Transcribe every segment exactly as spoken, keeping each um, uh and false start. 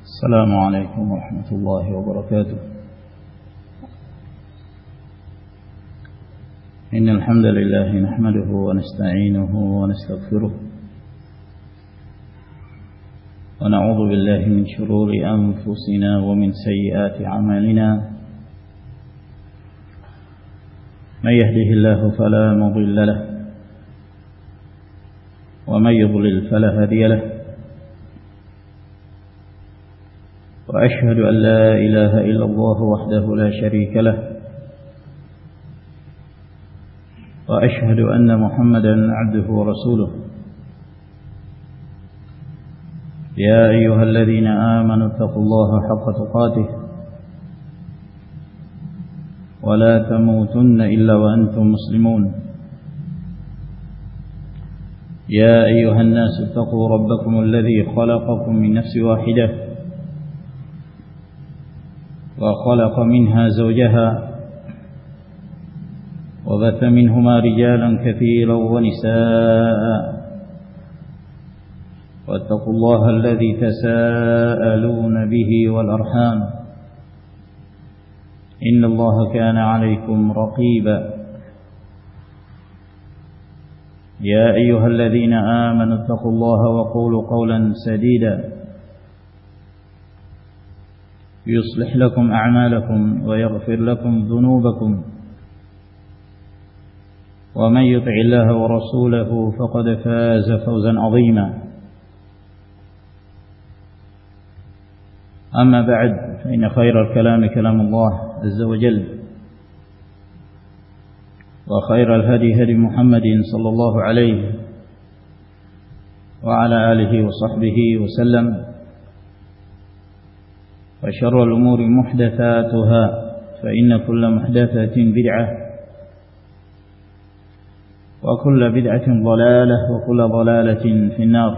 السلام عليكم ورحمة الله وبركاته. إن الحمد لله نحمده ونستعينه ونستغفره ونعوذ بالله من شرور أنفسنا ومن سيئات أعمالنا. من يهده الله فلا مضل له ومن يضلل فلا هادي له. وأشهد أن لا إله إلا الله وحده لا شريك له. وأشهد أن محمدا عبده ورسوله. يا أيها الذين آمنوا اتقوا الله حق تقاته ولا تموتن إلا وأنتم مسلمون. يا أيها الناس اتقوا ربكم الذي خلقكم من نفس واحدة وخلق منها زوجها وبث منهما رجالا كثيرا ونساء واتقوا الله الذي تساءلون به والأرحام إن الله كان عليكم رقيبا. يا أيها الذين آمنوا اتقوا الله وقولوا قولا سديدا يصلح لكم أعمالكم ويغفر لكم ذنوبكم ومن يطع الله ورسوله فقد فاز فوزا عظيما. أما بعد فإن خير الكلام كلام الله عز وجل وخير الهدي هدي محمد صلى الله عليه وعلى آله وصحبه وسلم. وشر الأمور محدثاتها فإن كل محدثة بدعة وكل بدعة ضلالة وكل ضلالة في النار.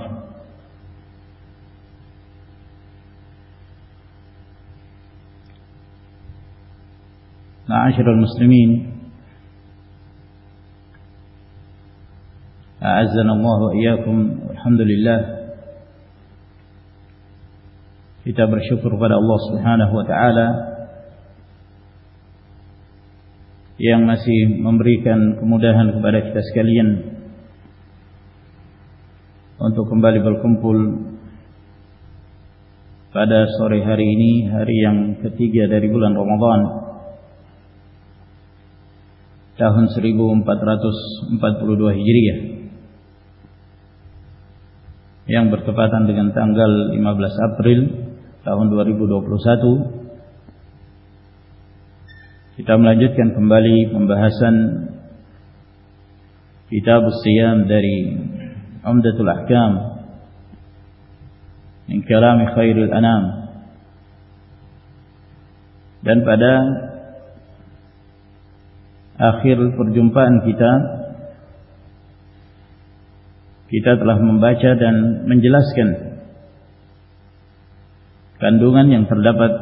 معاشر المسلمين، أعزنا الله وإياكم. الحمد لله, kita bersyukur pada Allah Subhanahu wa taala yang masih memberikan kemudahan kepada kita sekalian untuk kembali berkumpul pada sore hari ini, hari yang ketiga dari bulan Ramadan tahun seribu empat ratus empat puluh dua Hijriah, yang bertepatan dengan tanggal lima belas April tahun dua ribu dua puluh satu. Kita melanjutkan kembali pembahasan Kitab As-Siyam dari Umdatul Ahkam min Kalam Khairil Anam. Dan pada akhir perjumpaan kita kita telah membaca dan menjelaskan kandungan yang terdapat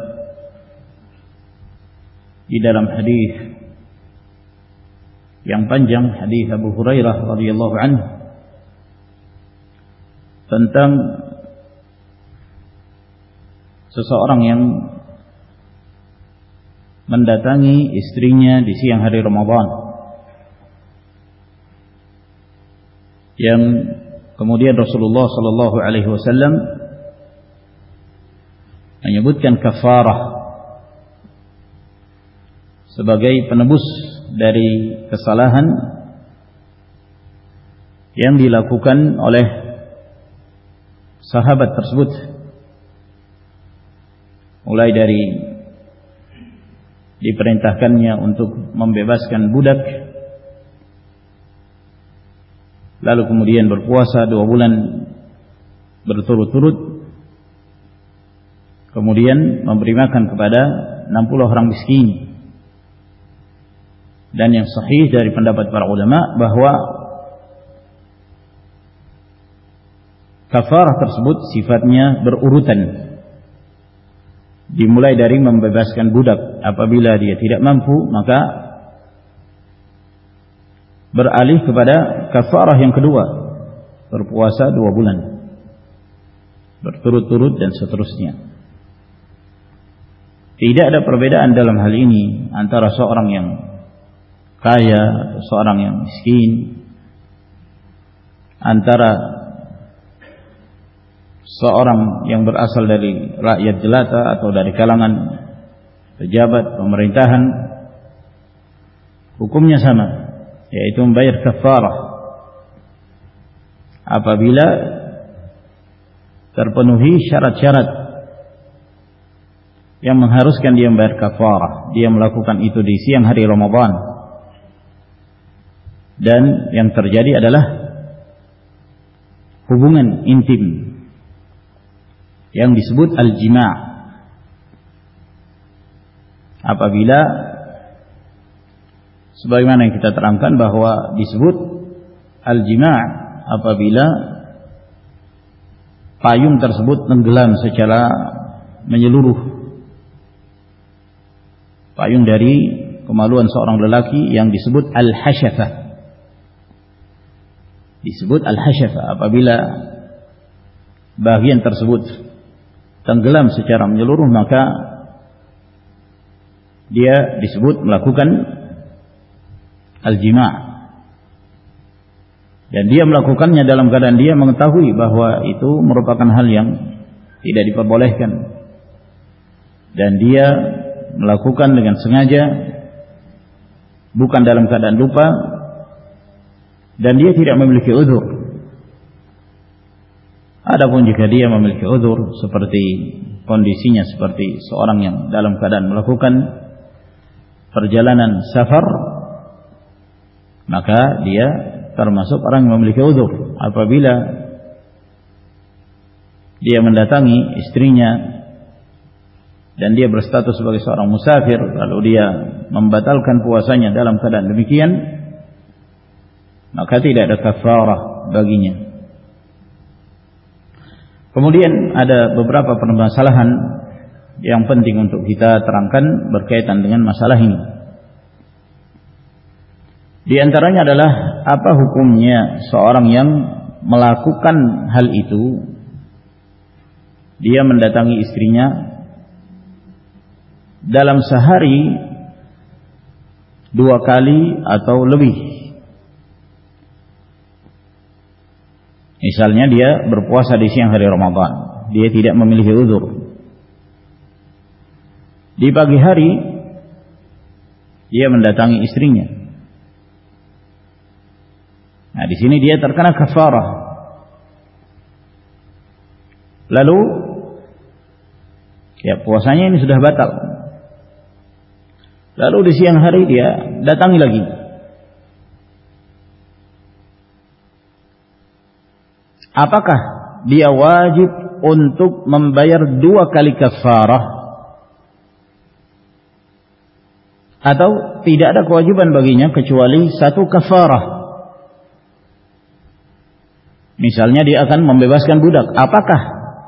di dalam hadis yang panjang, hadis Abu Hurairah radhiyallahu anhu, tentang seseorang yang mendatangi istrinya di siang hari Ramadan, yang kemudian Rasulullah sallallahu alaihi wasallam menyebutkan kafarah sebagai penebus dari kesalahan yang dilakukan oleh sahabat tersebut, mulai dari diperintahkannya untuk membebaskan budak, lalu kemudian berpuasa dua bulan berturut-turut, kemudian memberi makan kepada enam puluh orang miskin. Dan yang sahih dari pendapat para ulama bahwa kafarah tersebut sifatnya berurutan, dimulai dari membebaskan budak. Apabila dia tidak mampu, maka beralih kepada kafarah yang kedua, berpuasa dua bulan berturut-turut dan seterusnya. Tidak ada perbedaan dalam hal ini antara seorang yang kaya atau seorang yang miskin, antara seorang yang berasal dari rakyat jelata atau dari kalangan pejabat pemerintahan. Hukumnya sama, yaitu membayar kafarah apabila terpenuhi syarat-syarat yang mengharuskan dia membayar kafarah. Dia melakukan itu di siang hari Ramadan, dan yang terjadi adalah hubungan intim yang disebut al-jima'. Apabila sebagaimana yang kita terangkan bahwa disebut al-jima' apabila payung tersebut tenggelam secara menyeluruh, payung dari kemaluan seorang lelaki yang disebut al-hasyafah. Disebut al-hasyafah apabila bagian tersebut tenggelam secara menyeluruh, maka dia disebut melakukan al-jima'. Dan dia melakukannya dalam keadaan dia mengetahui bahwa itu merupakan hal yang tidak diperbolehkan, dan dia melakukan dengan sengaja, bukan dalam keadaan lupa, dan dia tidak memiliki uzur. Adapun jika dia memiliki uzur seperti kondisinya seperti seorang yang dalam keadaan melakukan perjalanan safar, maka dia termasuk orang yang memiliki uzur. Apabila dia mendatangi istrinya dan dia berstatus sebagai seorang musafir, lalu dia membatalkan puasanya dalam keadaan demikian, maka tidak ada kafarah baginya. Kemudian ada beberapa permasalahan yang penting untuk kita terangkan berkaitan dengan masalah ini. Di antaranya adalah apa hukumnya seorang yang melakukan hal itu, dia mendatangi istrinya dalam sehari dua kali atau lebih. Misalnya dia berpuasa di siang hari Ramadan, dia tidak memiliki uzur. Di pagi hari dia mendatangi istrinya. Nah, di sini dia terkena kafarah. Lalu ya puasanya ini sudah batal. Lalu di siang hari dia datangi lagi. Apakah dia wajib untuk membayar dua kali kafarah, atau tidak ada kewajiban baginya kecuali satu kafarah? Misalnya dia akan membebaskan budak, apakah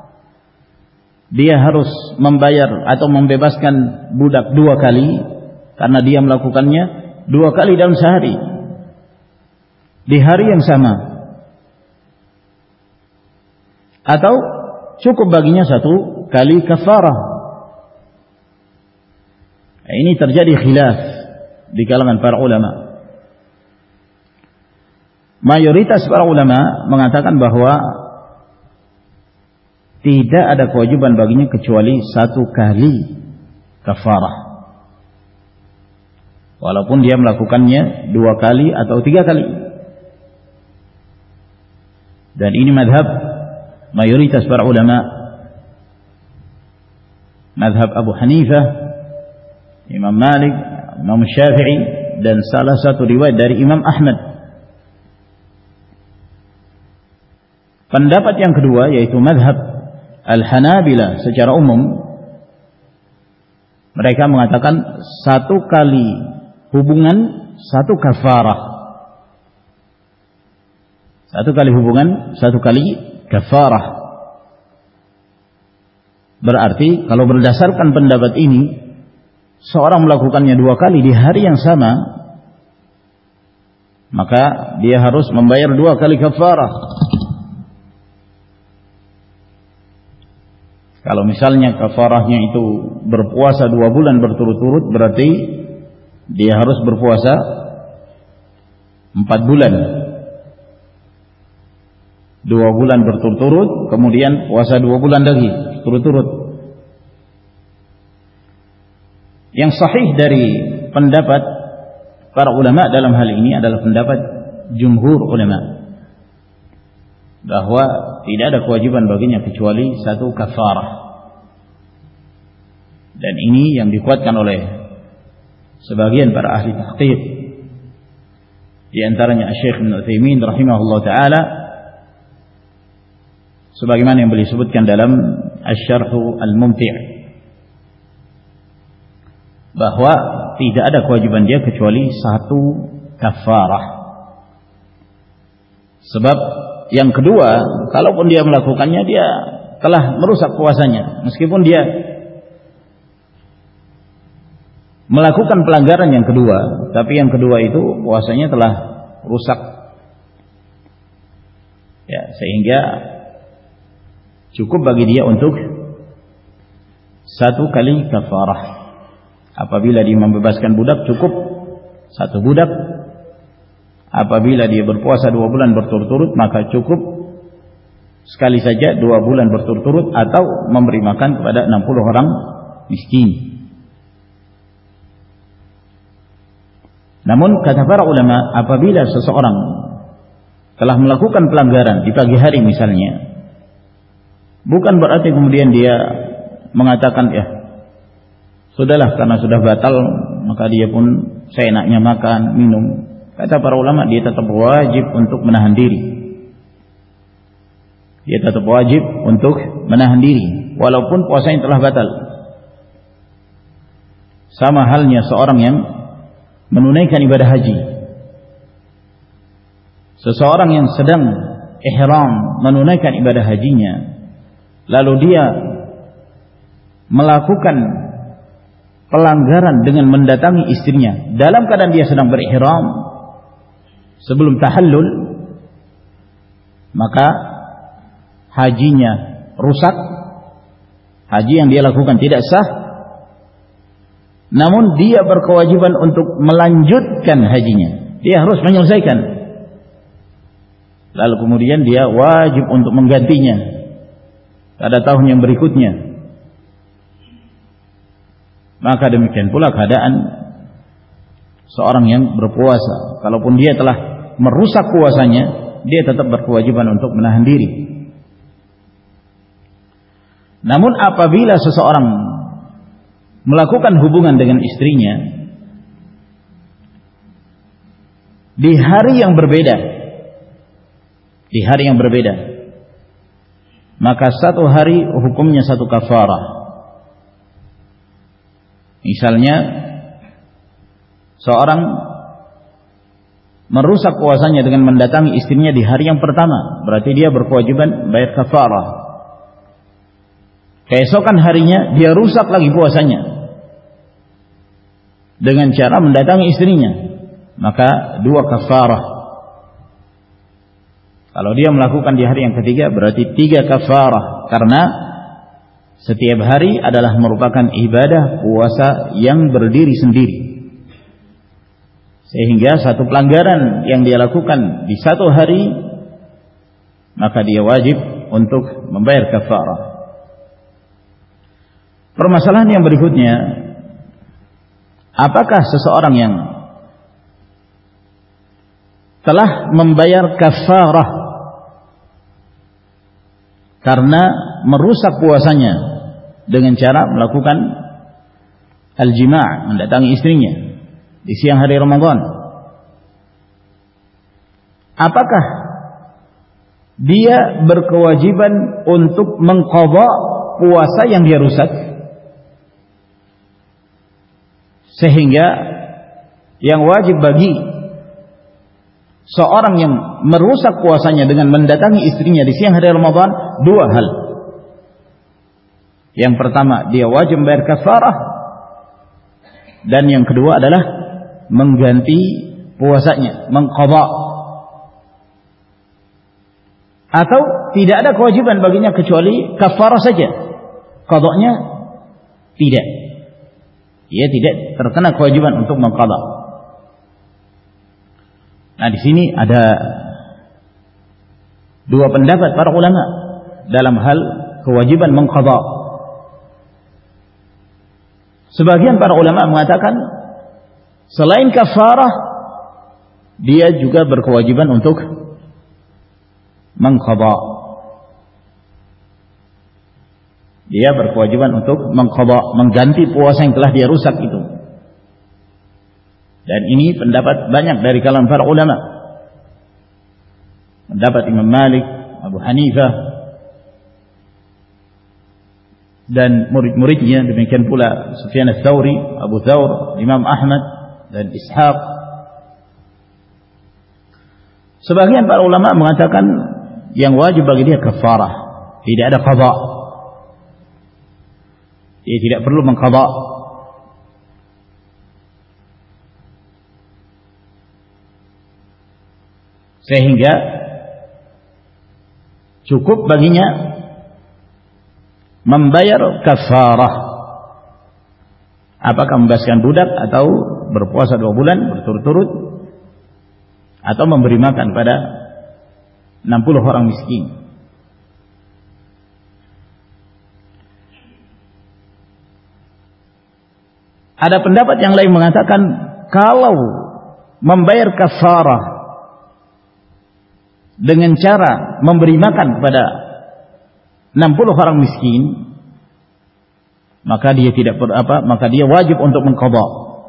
dia harus membayar atau membebaskan budak dua kali karena dia melakukannya dua kali dalam sehari di hari yang sama, atau cukup baginya satu kali kafarah? Nah, ini terjadi khilaf di kalangan para ulama. Mayoritas para ulama mengatakan bahwa tidak ada kewajiban baginya kecuali satu kali kafarah, walaupun dia melakukannya dua kali atau tiga kali. Dan ini madhab mayoritas para ulama, madhab Abu Hanifah, Imam Malik, Imam Syafi'i, dan salah satu riwayat dari Imam Ahmad. Pendapat yang kedua yaitu madhab Al-Hanabilah secara umum, mereka mengatakan satu kali hubungan satu kafarah. Satu kali hubungan satu kali kafarah. Berarti kalau berdasarkan pendapat ini, seorang melakukannya dua kali di hari yang sama, maka dia harus membayar dua kali kafarah. Kalau misalnya kafarahnya itu berpuasa dua bulan berturut-turut, berarti dia harus berpuasa empat bulan. Dua bulan berturut-turut, kemudian puasa dua bulan lagi turut-turut. Yang sahih dari pendapat para ulama dalam hal ini adalah pendapat jumhur ulama, bahwa tidak ada kewajiban baginya kecuali satu kafarah. Dan ini yang dikuatkan oleh sebagian para ahli tahqiq, di antaranya Syekh Ibnu Utsaimin rahimahullah taala, sebagaimana yang beliau sebutkan dalam Asy-Syarh Al-Mumti', bahwa tidak ada kewajiban dia kecuali satu kafarah. Sebab yang kedua, kalaupun dia melakukannya, dia telah merusak puasanya, meskipun dia melakukan pelanggaran yang kedua, tapi yang kedua itu puasanya telah rusak, ya, sehingga cukup bagi dia untuk satu kali kafarah. Apabila dia membebaskan budak, cukup satu budak. Apabila dia berpuasa dua bulan berturut-turut, maka cukup sekali saja dua bulan berturut-turut, atau memberi makan kepada enam puluh orang miskin. Namun kata para ulama, apabila seseorang telah melakukan pelanggaran di pagi hari misalnya, bukan berarti kemudian dia mengatakan, ya sudahlah karena sudah batal, maka dia pun seenaknya makan, minum. Kata para ulama, dia tetap wajib untuk menahan diri. Dia tetap wajib untuk menahan diri walaupun puasanya telah batal. Sama halnya seorang yang menunaikan ibadah haji. Seseorang yang sedang ihram menunaikan ibadah hajinya, lalu dia melakukan pelanggaran dengan mendatangi istrinya dalam keadaan dia sedang berihram sebelum tahallul, maka hajinya rusak, haji yang dia lakukan tidak sah. Namun dia berkewajiban untuk melanjutkan hajinya, dia harus menyelesaikan. Lalu kemudian dia wajib untuk menggantinya pada tahun yang berikutnya. Maka demikian pula keadaan seorang yang berpuasa. Kalaupun dia telah merusak puasanya, dia tetap berkewajiban untuk menahan diri. Namun apabila seseorang melakukan hubungan dengan istrinya di hari yang berbeda, di hari yang berbeda, maka satu hari hukumnya satu kafarah. Misalnya seorang merusak puasanya dengan mendatangi istrinya di hari yang pertama, berarti dia berkewajiban bayar kafarah. Keesokan harinya dia rusak lagi puasanya dengan cara mendatangi istrinya, maka dua kafarah. Kalau dia melakukan di hari yang ketiga, berarti tiga kafarah, karena setiap hari adalah merupakan ibadah puasa yang berdiri sendiri. Sehingga satu pelanggaran yang dia lakukan di satu hari, maka dia wajib untuk membayar kafarah. Permasalahan yang berikutnya, apakah seseorang yang telah membayar kafarah karena merusak puasanya dengan cara melakukan al-jima', mendatangi istrinya di siang hari Ramadan, apakah dia berkewajiban untuk mengqadha puasa yang dia rusak? Sehingga yang wajib bagi seorang yang merusak puasanya dengan mendatangi istrinya di siang hari Ramadan, dua hal. Yang pertama, dia wajib membayar kafarah, dan yang kedua adalah mengganti puasanya, mengqadha. Atau tidak ada kewajiban baginya kecuali kafarah saja. qadanya tidak. Dia tidak terkena kewajiban untuk mengqada. Nah, di sini ada dua pendapat para ulama dalam hal kewajiban mengqada. Sebagian para ulama mengatakan selain kafarah dia juga berkewajiban untuk mengqada. Dia berkewajiban untuk mengqada, mengganti puasa yang telah dia rusak itu. Dan ini pendapat banyak dari kalangan para ulama. Pendapat Imam Malik, Abu Hanifah, dan murid-muridnya, demikian pula Sufyan ats-Tsauri, Abu Thawr, Imam Ahmad, dan Ishaq. Sebagian para ulama mengatakan yang wajib bagi dia kafarah, tidak ada qada. Dia tidak perlu mengqada. Sehingga cukup baginya membayar kafarah. Apakah membebaskan budak atau berpuasa dua bulan berturut-turut, atau memberi makan pada enam puluh orang miskin. Ada pendapat yang lain mengatakan kalau membayar kafarah dengan cara memberi makan kepada enam puluh orang miskin, maka dia tidak ber, apa, maka dia wajib untuk mengqada.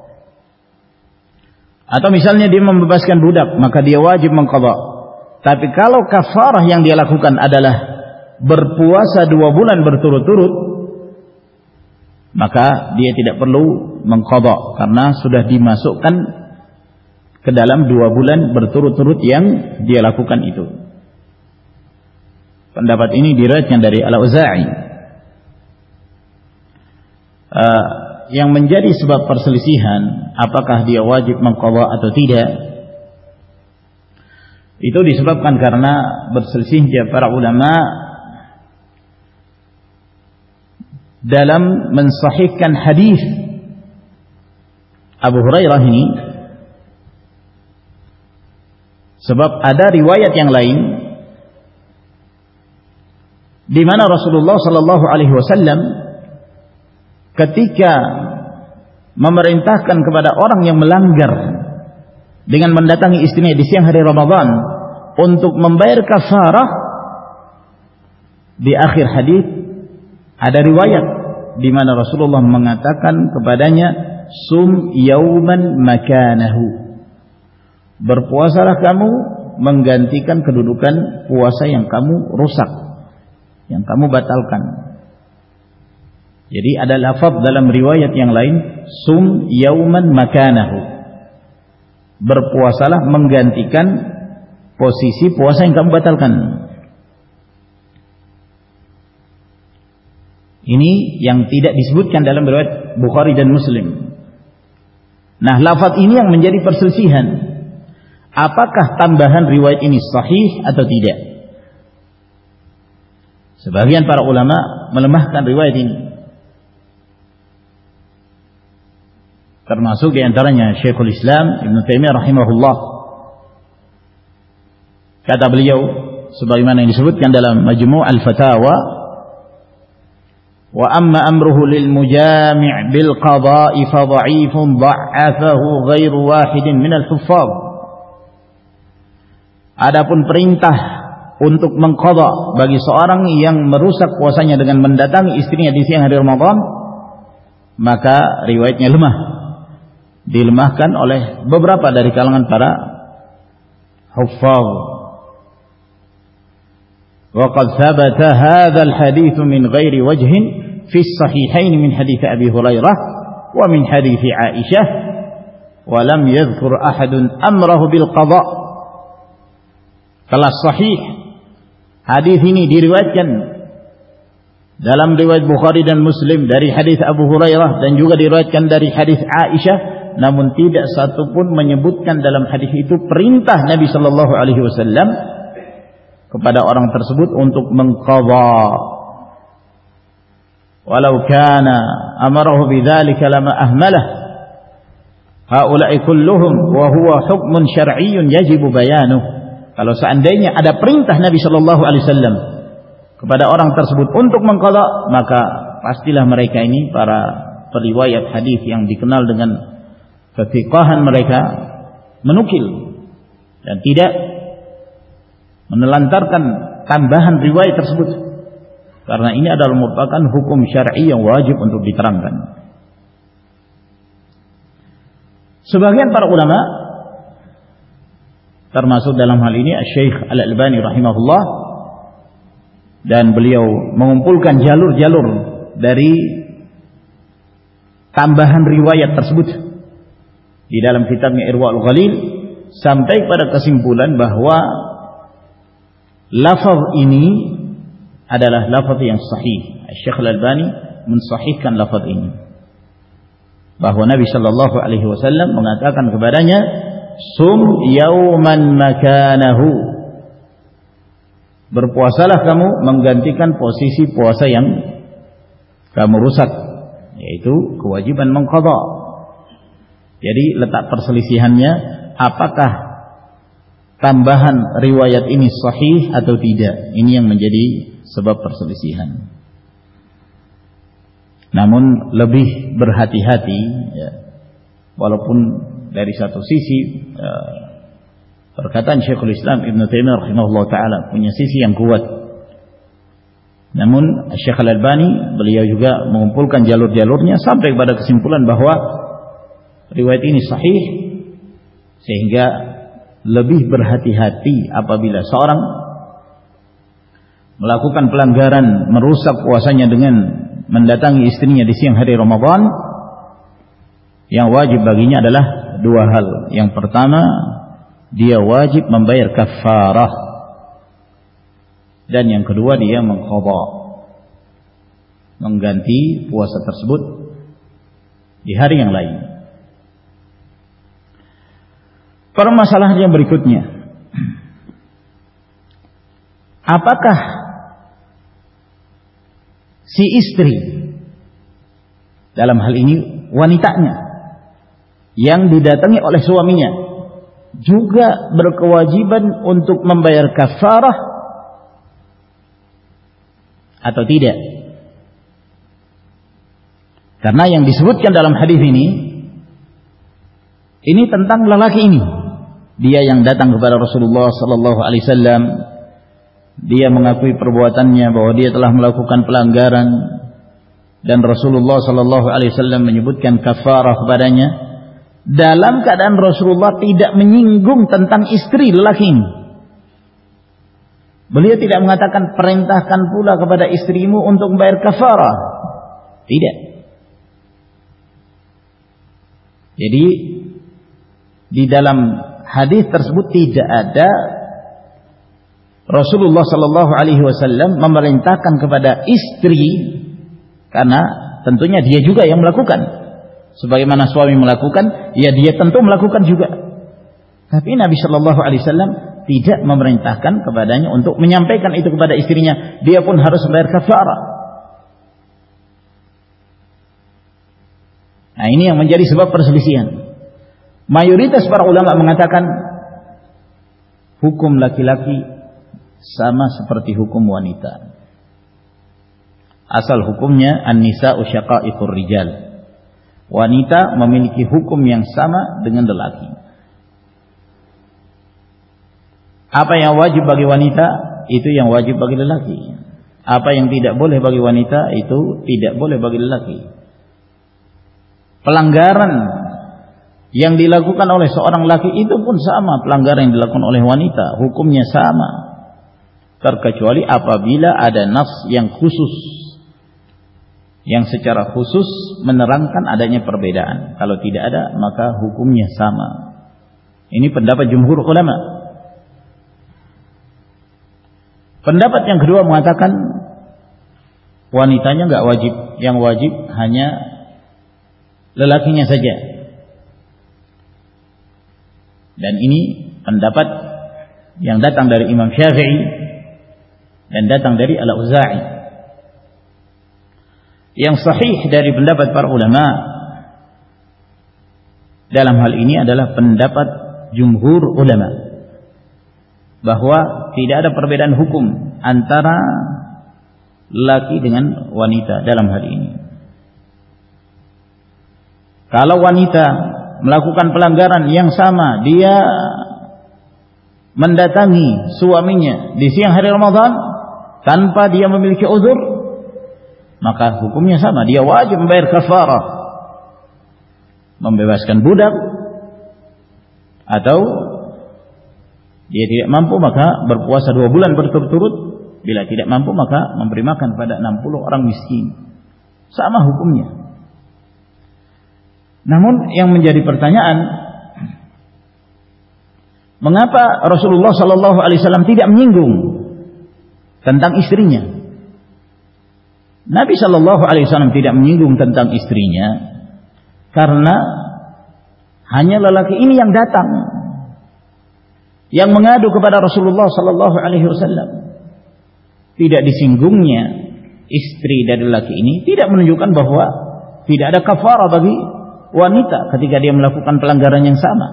Atau misalnya dia membebaskan budak, maka dia wajib mengqada. Tapi kalau kafarah yang dia lakukan adalah berpuasa dua bulan berturut-turut, maka dia tidak perlu mengqada karena sudah dimasukkan ke dalam dua bulan berturut-turut yang dia lakukan itu. Pendapat ini diriwayatkan dari Al-Auza'i. Uh, yang menjadi sebab perselisihan apakah dia wajib mengqada atau tidak, itu disebabkan karena berselisihnya para ulama dalam mensahihkan hadis Abu Hurairah ini. Sebab ada riwayat yang lain di mana Rasulullah sallallahu alaihi wasallam ketika memerintahkan kepada orang yang melanggar dengan mendatangi istrinya di siang hari Ramadan untuk membayar kafarah, di akhir hadis ada riwayat di mana Rasulullah mengatakan kepadanya, sum yauman makanahu, berpuasalah kamu menggantikan kedudukan puasa yang kamu rusak, yang kamu batalkan. Jadi ada lafaz dalam riwayat yang lain, sum yauman makanahu, berpuasalah menggantikan posisi puasa yang kamu batalkan. Ini yang tidak disebutkan dalam riwayat Bukhari dan Muslim. Nah, lafaz ini yang menjadi perselisihan. Apakah tambahan riwayat ini sahih atau tidak? Sebagian para ulama melemahkan riwayat ini. Termasuk di antaranya Syekhul Islam Ibnu Taimiyah rahimahullah. Kata beliau sebagaimana yang disebutkan dalam Majmu' al-Fatawa, wa amma amruhu lil mujami' bil qada'i fa dha'ifun dha'afahu ghairu wahidin min al-huffaz. Adapun perintah untuk mengqada bagi seorang yang merusak puasanya dengan mendatangi istrinya di siang hari Ramadan, maka riwayatnya lemah, dilemahkan oleh beberapa dari kalangan para huffaz. Wa qad thabata hadzal hadits min ghairi wajhin fi as-sahihain min hadits Abi Hurairah wa min hadits Aisyah, wa lam yadhkur ahadun amrahu bil qada'. Telah sahih hadis ini diriwayatkan dalam riwayat Bukhari dan Muslim dari hadis Abu Hurairah dan juga diriwayatkan dari hadis Aisyah, namun tidak satu pun menyebutkan dalam hadis itu perintah Nabi sallallahu alaihi wasallam kepada orang tersebut untuk mengqadha. walau kana amarahu bidzalika lama ahmalah haula'i kulluhum wa huwa hukmun syar'iyyun yajibu bayanuh. Kalau seandainya ada perintah Nabi sallallahu alaihi wasallam kepada orang tersebut untuk mengqadha, maka pastilah mereka ini para periwayat hadis yang dikenal dengan kefiqahan mereka menukil dan tidak menelantarkan tambahan riwayat tersebut, karena ini adalah merupakan hukum syar'i yang wajib untuk diterangkan. Sebagian para ulama, termasuk dalam hal ini Syekh Al-Albani rahimahullah, dan beliau mengumpulkan jalur-jalur dari tambahan riwayat tersebut di dalam kitabnya Irwaul Ghalil, sampai pada kesimpulan bahwa lafaz ini adalah lafaz yang sahih. Syekh Al-Albani mensahihkan lafaz ini, bahwa Nabi sallallahu alaihi wasallam mengatakan kepadanya, sum yauman makanahu, berpuasalah kamu menggantikan posisi puasa yang kamu rusak, yaitu kewajiban mengqadha. Jadi letak perselisihannya, apakah tambahan riwayat ini sahih atau tidak, ini yang menjadi sebab perselisihan. Namun lebih berhati-hati, ya, walaupun dari satu sisi ya, perkataan Syekhul Islam Ibnu Taimiyah rahimahullah taala punya sisi yang kuat, namun Syekh Al-Albani beliau juga mengumpulkan jalur-jalurnya sampai kepada kesimpulan bahwa riwayat ini sahih, sehingga lebih berhati-hati apabila seorang melakukan pelanggaran, merusak puasanya dengan mendatangi istrinya di siang hari Ramadan. Yang wajib baginya adalah dua hal. Yang pertama, dia wajib membayar kafarah, dan yang kedua dia mengqadha, mengganti puasa tersebut di hari yang lain. Permasalahan yang berikutnya, apakah si istri, dalam hal ini wanitanya yang didatangi oleh suaminya, juga berkewajiban untuk membayar kafarah atau tidak? Karena yang disebutkan dalam hadis ini, ini tentang lelaki ini. Dia yang datang kepada Rasulullah sallallahu alaihi wasallam, dia mengakui perbuatannya bahwa dia telah melakukan pelanggaran, dan Rasulullah sallallahu alaihi wasallam menyebutkan kafarah kepadanya, dalam keadaan Rasulullah tidak menyinggung tentang istri lelaki ini. Beliau tidak mengatakan perintahkan pula kepada istrimu untuk membayar kafarah. Tidak. Jadi di dalam hadis tersebut tidak ada Rasulullah sallallahu alaihi wasallam memerintahkan kepada istri, karena tentunya dia juga yang melakukan. Sebagaimana suami melakukan, ya dia tentu melakukan juga. Tapi Nabi sallallahu alaihi wasallam tidak memerintahkan kepadanya untuk menyampaikan itu kepada istrinya. Dia pun harus membayar kafarah. Nah, ini yang menjadi sebab perselisihan. Mayoritas para ulama mengatakan hukum laki-laki sama seperti hukum wanita. Asal hukumnya an-nisa'u syaqa'iqur rijal. Wanita memiliki hukum yang sama dengan lelaki. Apa yang wajib bagi wanita, itu yang wajib bagi lelaki. Apa yang tidak boleh bagi wanita, itu tidak boleh bagi lelaki. Pelanggaran yang dilakukan oleh seorang laki itu pun sama pelanggaran yang dilakukan oleh wanita, hukumnya sama, terkecuali apabila ada nas yang khusus, yang secara khusus menerangkan adanya perbedaan. Kalau tidak ada, maka hukumnya sama. Ini pendapat jumhur ulama. Pendapat yang kedua mengatakan wanitanya nggak wajib, yang wajib hanya lelakinya saja. Dan ini pendapat yang datang dari Imam Syafi'i dan datang dari Al-Auza'i. yang sahih dari pendapat para ulama dalam hal ini adalah pendapat jumhur ulama, bahwa tidak ada perbedaan hukum antara laki dengan wanita dalam hal ini. Kalau wanita melakukan pelanggaran yang sama, dia mendatangi suaminya di siang hari Ramadan tanpa dia memiliki uzur, maka hukumnya sama, dia wajib membayar kafarah, membebaskan budak, atau dia tidak mampu maka berpuasa dua bulan berturut-turut, bila tidak mampu maka memberi makan pada enam puluh orang miskin. Sama hukumnya. Namun yang menjadi pertanyaan, mengapa Rasulullah sallallahu alaihi wasallam tidak menyinggung tentang istrinya? Nabi sallallahu alaihi wasallam tidak menyinggung tentang istrinya karena hanya lelaki ini yang datang, yang mengadu kepada Rasulullah sallallahu alaihi wasallam. Tidak disinggungnya istri dari lelaki ini tidak menunjukkan bahwa tidak ada kafarah bagi wanita ketika dia melakukan pelanggaran yang sama.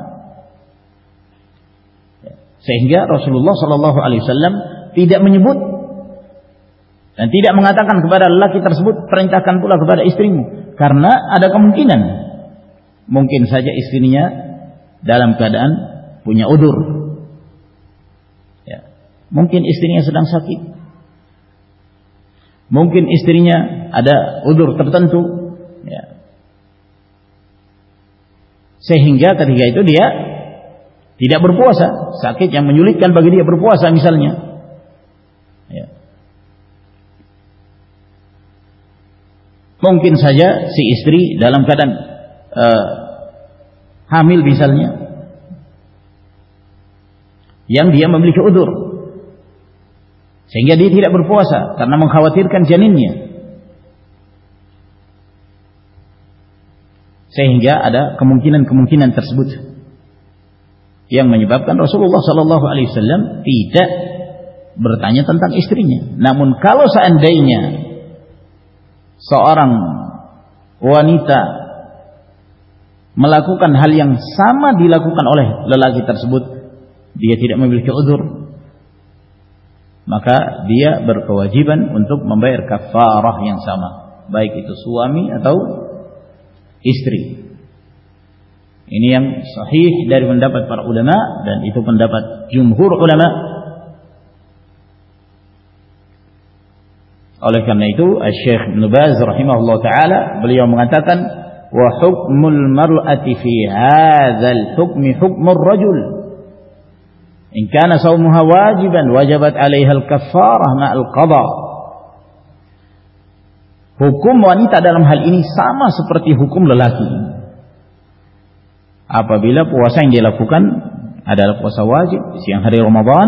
Sehingga Rasulullah sallallahu alaihi wasallam tidak menyebut dan tidak mengatakan kepada lelaki tersebut, perintahkan pula kepada istrimu, karena ada kemungkinan mungkin saja istrinya dalam keadaan punya udzur. Ya. Mungkin istrinya sedang sakit, mungkin istrinya ada udzur tertentu, ya. Sehingga ketika itu dia tidak berpuasa, sakit yang menyulitkan bagi dia berpuasa misalnya. Ya. Mungkin saja si istri dalam keadaan uh, hamil misalnya, yang dia memiliki udzur, sehingga dia tidak berpuasa karena mengkhawatirkan janinnya. Sehingga ada kemungkinan-kemungkinan tersebut yang menyebabkan Rasulullah sallallahu alaihi wasallam tidak bertanya tentang istrinya. Namun kalau seandainya seorang wanita melakukan hal yang sama dilakukan oleh lelaki tersebut, dia tidak memiliki udzur, maka dia berkewajiban untuk membayar kafarah yang sama, baik itu suami atau istri. Ini yang sahih dari pendapat para ulama, dan itu pendapat jumhur ulama. Oleh karena itu Syekh Ibnu Baz rahimahullah taala beliau mengatakan, wa hukmul mar'ati fi hadzal hukmi hukmur rajul in kana shaumuha wajiban wajabat 'alaiha al-kaffarah ma'al qada. Hukum wanita dalam hal ini sama seperti hukum lelaki. Apabila puasa yang dia lakukan adalah puasa wajib di siang hari Ramadan,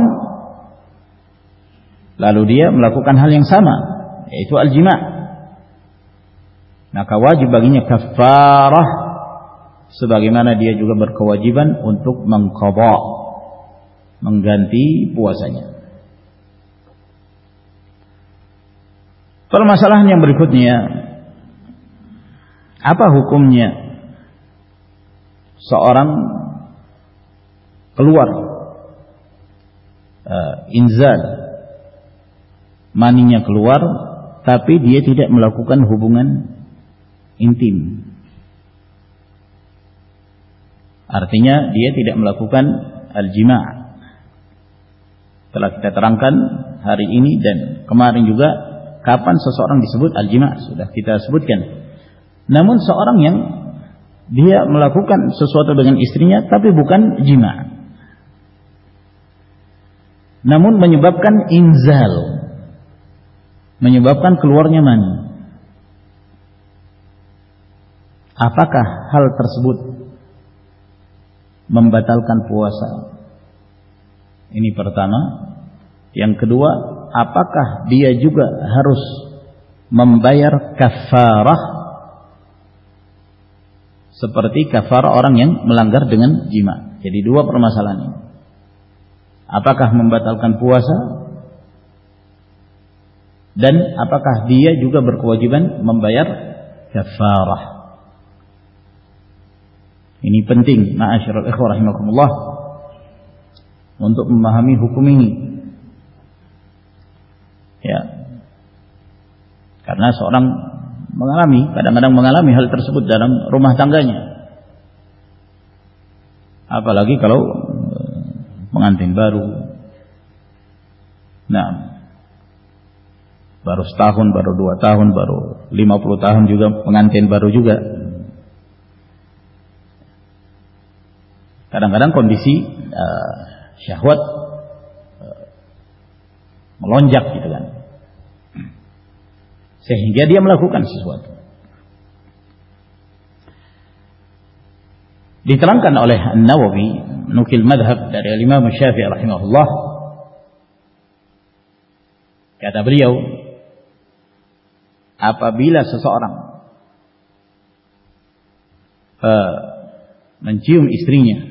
lalu dia melakukan hal yang sama, yaitu al-jima', maka wajib baginya kafarah, sebagaimana dia juga berkewajiban untuk mengqadha, mengganti puasanya. Permasalahan yang berikutnya, apa hukumnya seorang keluar uh, inzal, maninya keluar tapi dia tidak melakukan hubungan intim, artinya dia tidak melakukan al-jima'. Telah kita terangkan hari ini dan kemarin juga kapan seseorang disebut al-jima', sudah kita sebutkan. Namun seorang yang dia melakukan sesuatu dengan istrinya tapi bukan jima', namun menyebabkan inzal, menyebabkan keluarnya mani, apakah hal tersebut membatalkan puasa? Ini pertama. Yang kedua, apakah dia juga harus membayar kafarah seperti kafarah orang yang melanggar dengan jima'? Jadi dua permasalahan ini. Apakah membatalkan puasa Dan apakah dia juga berkewajiban membayar kafarah? Ini penting, ma'asyiral ikhwah rahimakumullah, untuk memahami hukum ini. Ya. Karena seorang mengalami, kadang-kadang mengalami hal tersebut dalam rumah tangganya. Apalagi kalau pengantin baru. Nah, baru setahun, baru dua tahun, baru lima puluh tahun juga pengantin baru juga. Kadang-kadang kondisi uh, syahwat uh, melonjak gitu kan, sehingga dia melakukan sesuatu. Diterangkan oleh An-Nawawi, nukil madhab dari Imam Syafi'i rahimahullah, kata beliau, apabila seseorang uh, mencium istrinya,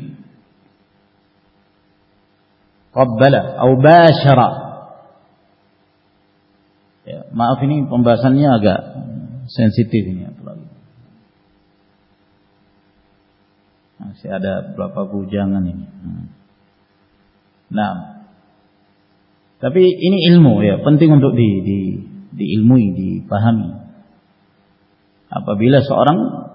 qabbala atau basyara. Ya, maaf ini pembahasannya agak sensitif ini apalagi. Masih ada beberapa bujangan ini. Nah, tapi ini ilmu ya, penting untuk di, di diilmui, dipahami. Apabila seorang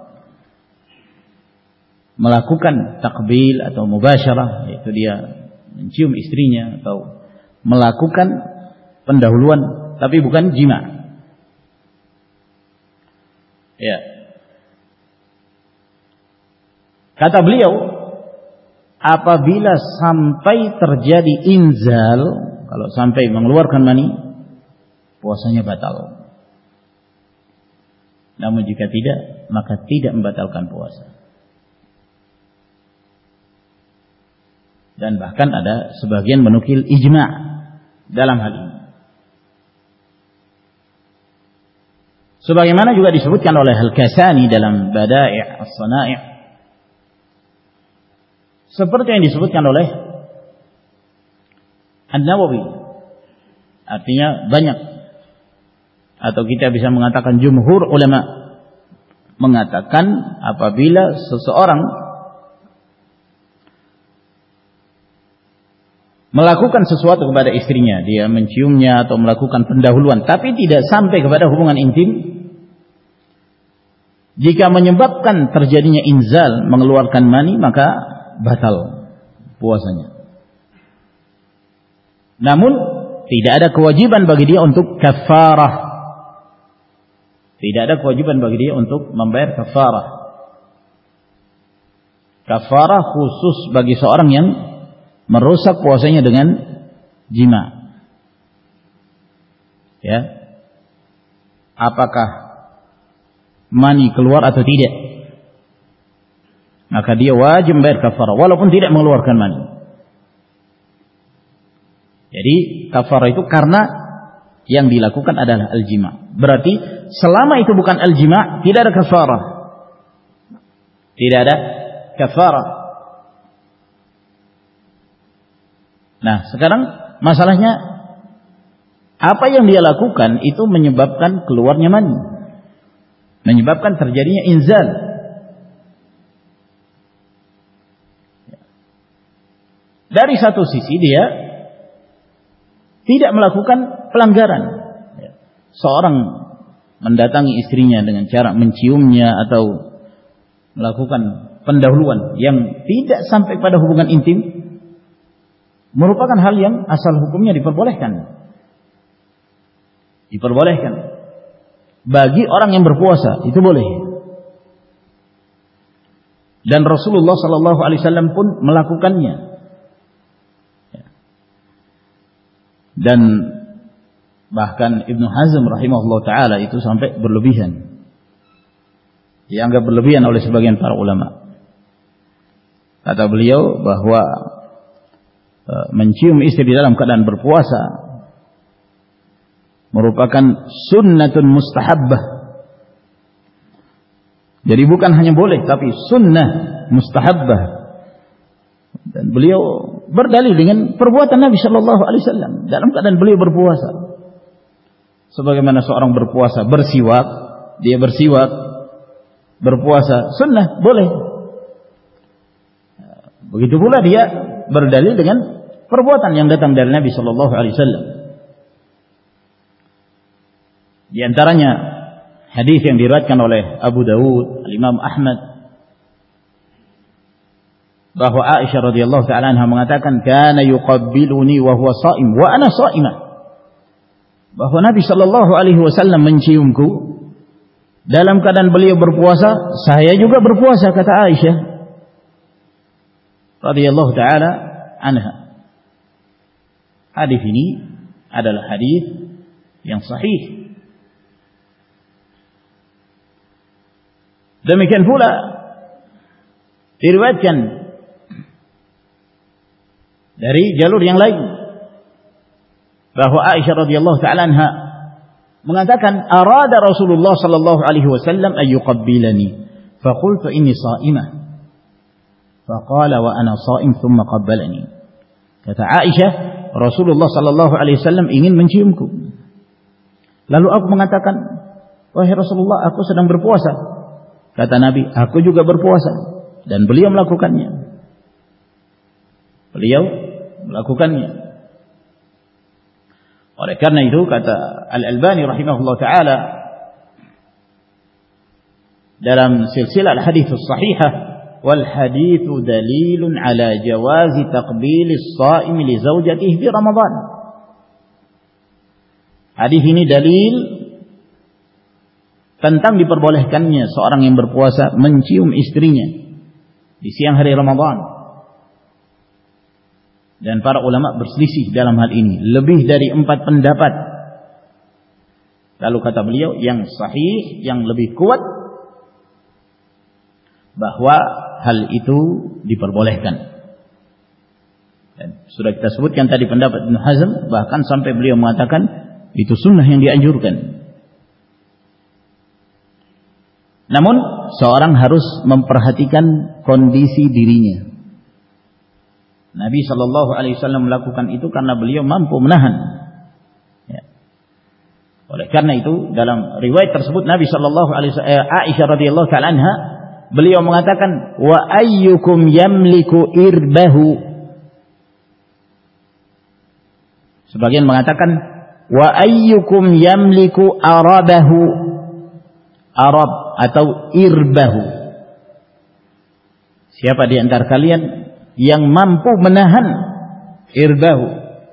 melakukan takbil atau mubasyarah, yaitu dia mencium istrinya atau melakukan pendahuluan tapi bukan jima. Ya. Kata beliau, apabila sampai terjadi inzal, kalau sampai mengeluarkan mani, puasanya batal. Namun jika tidak, maka tidak membatalkan puasa. Dan bahkan ada sebagian menukil ijma' dalam hal ini. Sebagaimana juga disebutkan oleh Al-Kasani dalam Bada'i' As-Sana'i', seperti yang disebutkan oleh An-Nawawi. Artinya banyak, atau kita bisa mengatakan jumhur ulama mengatakan apabila seseorang melakukan sesuatu kepada istrinya, dia menciumnya atau melakukan pendahuluan, tapi tidak sampai kepada hubungan intim, jika menyebabkan terjadinya inzal, mengeluarkan mani, maka batal puasanya. Namun tidak ada kewajiban bagi dia untuk kafarah. Tidak ada kewajiban bagi dia untuk membayar kafarah. Kafarah khusus bagi seorang yang merusak puasanya dengan jima. Ya. Apakah mani keluar atau tidak? Maka dia wajib membayar kafarah walaupun tidak mengeluarkan mani. Jadi kafarah itu karena yang dilakukan adalah al-jima. Berarti selama itu bukan al-jima, tidak ada kafarah. Tidak ada kafarah. Nah, sekarang masalahnya apa yang dia lakukan itu menyebabkan keluarnya mani, menyebabkan terjadinya inzal. Dari satu sisi dia tidak melakukan pelanggaran. Seorang mendatangi istrinya dengan cara menciumnya atau melakukan pendahuluan yang tidak sampai pada hubungan intim, merupakan hal yang asal hukumnya diperbolehkan. Diperbolehkan. Bagi orang yang berpuasa, itu boleh. Dan Rasulullah sallallahu alaihi wasallam pun melakukannya. Dan bahkan Ibnu Hazm rahimahullah ta'ala itu sampai berlebihan. Dianggap berlebihan oleh sebagian para ulama. Kata beliau bahwa mencium istri di dalam keadaan berpuasa merupakan sunnatun mustahabbah. Jadi bukan hanya boleh, tapi sunnah mustahabbah. Dan beliau berdalil dengan perbuatan Nabi Shallallahu Alaihi Wasallam dalam keadaan beliau berpuasa. sebagaimana seorang berpuasa bersiwak, dia bersiwak, berpuasa sunnah, boleh. Begitu pula dia berdalil dengan perbuatan yang datang dari Nabi sallallahu alaihi wasallam. Di antaranya hadis yang diriwayatkan oleh Abu Dawud, Imam Ahmad, bahwa Aisyah radhiyallahu taala anha mengatakan, "Kana yuqabbiluni wa huwa sha'im wa ana sha'imah." Bahwa Nabi sallallahu alaihi wasallam menciumku dalam keadaan beliau berpuasa, saya juga berpuasa, kata Aisyah radhiyallahu taala anha. Hadis ini adalah hadis yang sahih. Demikian pula diriwayatkan dari jalur yang lain bahwa Aisyah radhiyallahu taala anha mengatakan, arada Rasulullah sallallahu alaihi wasallam ay yuqabbilani fa qultu inni sha'imah fa qala wa ana sha'im thumma qabbalani. Kata Aisyah, Rasulullah sallallahu alaihi wasallam ingin menciumku, lalu aku mengatakan, wahai Rasulullah, aku sedang berpuasa. Kata Nabi, aku juga berpuasa, dan beliau melakukannya. Beliau melakukannya. Oleh karena itu kata Al-Albani rahimahullah taala dalam silsilah al-hadits as-sahihah, wal haditsu dalilun ala jawazi taqbilis shaim li zaujatihi fi Ramadan. Hadis ini dalil tentang diperbolehkannya seorang yang berpuasa mencium istrinya di siang hari Ramadan. Dan para ulama berselisih dalam hal ini, lebih dari empat pendapat. Lalu kata beliau, yang sahih, yang lebih kuat, bahwa hal itu diperbolehkan. Dan sudah kita sebutkan tadi pendapat Ibnu Hazm, bahkan sampai beliau mengatakan itu sunnah yang dianjurkan. Namun seorang harus memperhatikan kondisi dirinya. Nabi sallallahu alaihi wasallam melakukan itu karena beliau mampu menahan. Ya. Oleh karena itu dalam riwayat tersebut Nabi sallallahu alaihi wasallam, eh, Aisyah radhiyallahu taala anha, beliau mengatakan, wa ayyukum yamliku irbahu. Sebagian mengatakan, wa ayyukum yamliku arabahu. Arab atau irbahu. Siapa di antara kalian yang mampu menahan irbahu?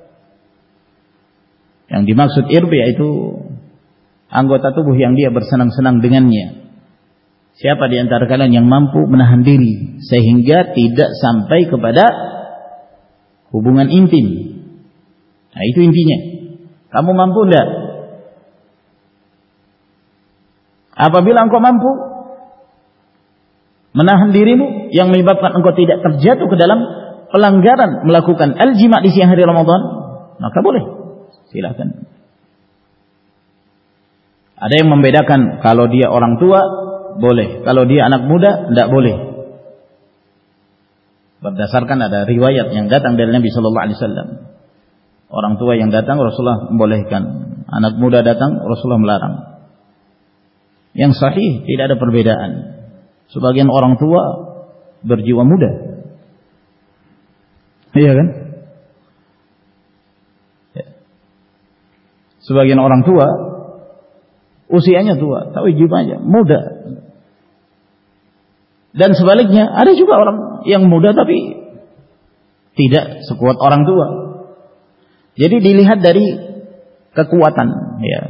Yang dimaksud irb yaitu anggota tubuh yang dia bersenang-senang dengannya. Siapa di antara kalian yang mampu menahan diri sehingga tidak sampai kepada hubungan intim? Nah, itu intinya. Kamu mampu enggak? Apabila engkau mampu menahan dirimu yang menyebabkan engkau tidak terjatuh ke dalam pelanggaran melakukan al-jima' di siang hari Ramadan, maka boleh, silakan. Ada yang membedakan, kalau dia orang tua boleh, kalau dia anak muda tidak boleh. Berdasarkan ada riwayat yang datang dari Nabi sallallahu alaihi wasallam. Orang tua yang datang Rasulullah membolehkan, anak muda datang Rasulullah melarang. Yang sahih tidak ada perbedaan. Sebagian orang tua berjiwa muda, iya kan? Ya. Sebagian orang tua usianya tua, tapi jiwanya muda. Dan sebaliknya ada juga orang yang muda tapi tidak sekuat orang tua. Jadi dilihat dari kekuatan, ya.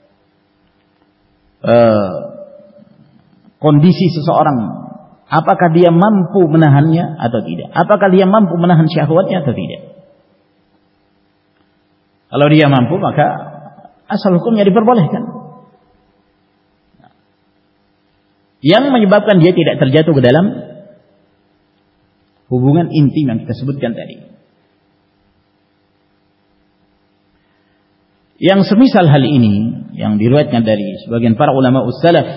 Uh, kondisi seseorang, apakah dia mampu menahannya atau tidak, apakah dia mampu menahan syahwatnya atau tidak. Kalau dia mampu, maka asal hukumnya diperbolehkan. Yang menyebabkan dia tidak terjatuh ke dalam hubungan intim yang kita sebutkan tadi. Yang semisal hal ini yang diriwayatkan dari sebagian para ulama ussalaf,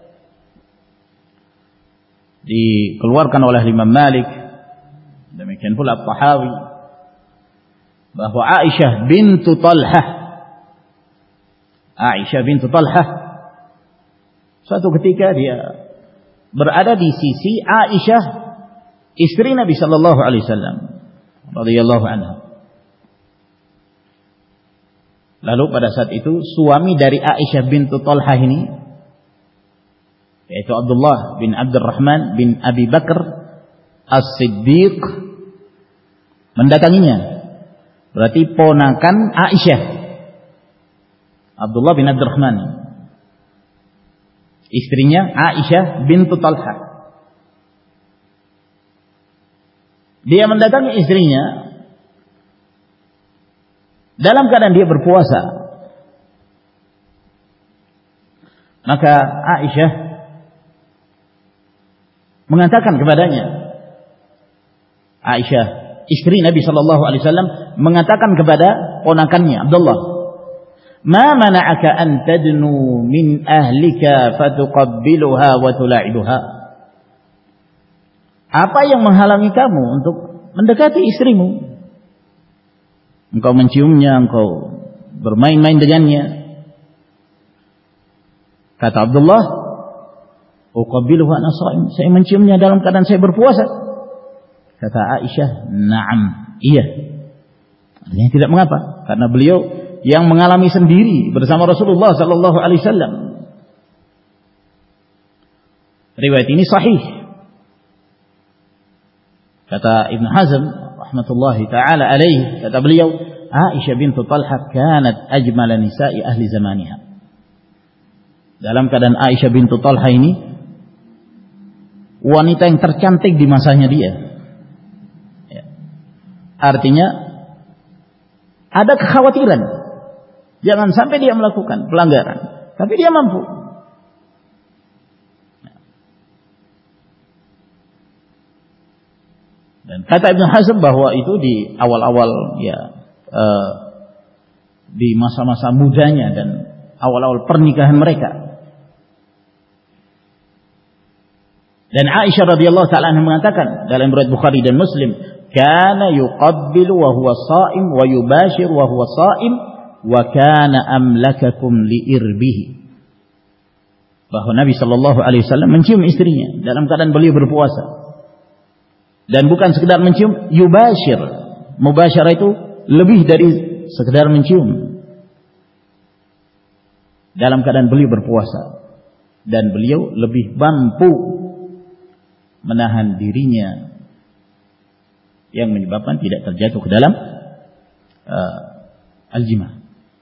dikeluarkan oleh Imam Malik, demikian pula At-Tahawi, bahwa Aisyah bintu Talhah Aisyah bintu Talhah. Suatu ketika dia berada di sisi Aisyah, istri Nabi sallallahu alaihi wasallam radhiyallahu anha. Lalu pada saat itu suami dari Aisyah bintu Talhah ini, yaitu Abdullah bin Abdurrahman bin Abi Bakar As-Siddiq, mendatanginya. Berarti ponakan Aisyah, Abdullah bin Abdurrahman, istrinya Aisyah bintu Talhah. Dia mendatangi istrinya dalam keadaan dia berpuasa. Maka Aisyah mengatakan kepadanya, Aisyah istri Nabi sallallahu alaihi wasallam mengatakan kepada ponakannya Abdullah, "Ma mana'aka an tadnu min ahlika fatuqabbiluha wa tula'ibuha?" Apa yang menghalangi kamu untuk mendekati istrimu? Engkau menciumnya, engkau bermain-main dengannya. Kata Abdullah, "Uqabbiluha ana shaim." Saya menciumnya dalam keadaan saya berpuasa. Kata Aisyah, "Na'am." Iya. Artinya tidak mengapa, karena beliau yang mengalami sendiri bersama Rasulullah sallallahu alaihi wasallam. Riwayat ini sahih. Kata Ibn Hazm rahmatullahi taala alaihi, kata beliau, Aisyah bintu Talhah kanat ajmala nisa'i ahli zamaniha. Dalam keadaan Aisyah bintu Talhah ini wanita yang tercantik di masanya dia. Ya. Artinya ada kekhawatiran jangan sampai dia melakukan pelanggaran, tapi dia mampu. Dan kata Ibn Hazm bahwa itu di awal-awal ya uh, di masa-masa mudanya dan awal-awal pernikahan mereka. Dan Aisyah radhiyallahu taala anha mengatakan dalam riwayat Bukhari dan Muslim, kana yuqabbilu wa huwa sha'im wa yubashir wa huwa sha'im wa kana amlakakum li irbihi. Bahwa Nabi sallallahu alaihi wasallam mencium istrinya dalam keadaan beliau berpuasa. Dan bukan sekedar mencium, yubashir. Mubasyarah itu lebih dari sekedar mencium. Dalam keadaan beliau berpuasa. Dan beliau lebih mampu menahan dirinya yang menyebabkan tidak terjatuh ke dalam uh, al-jima.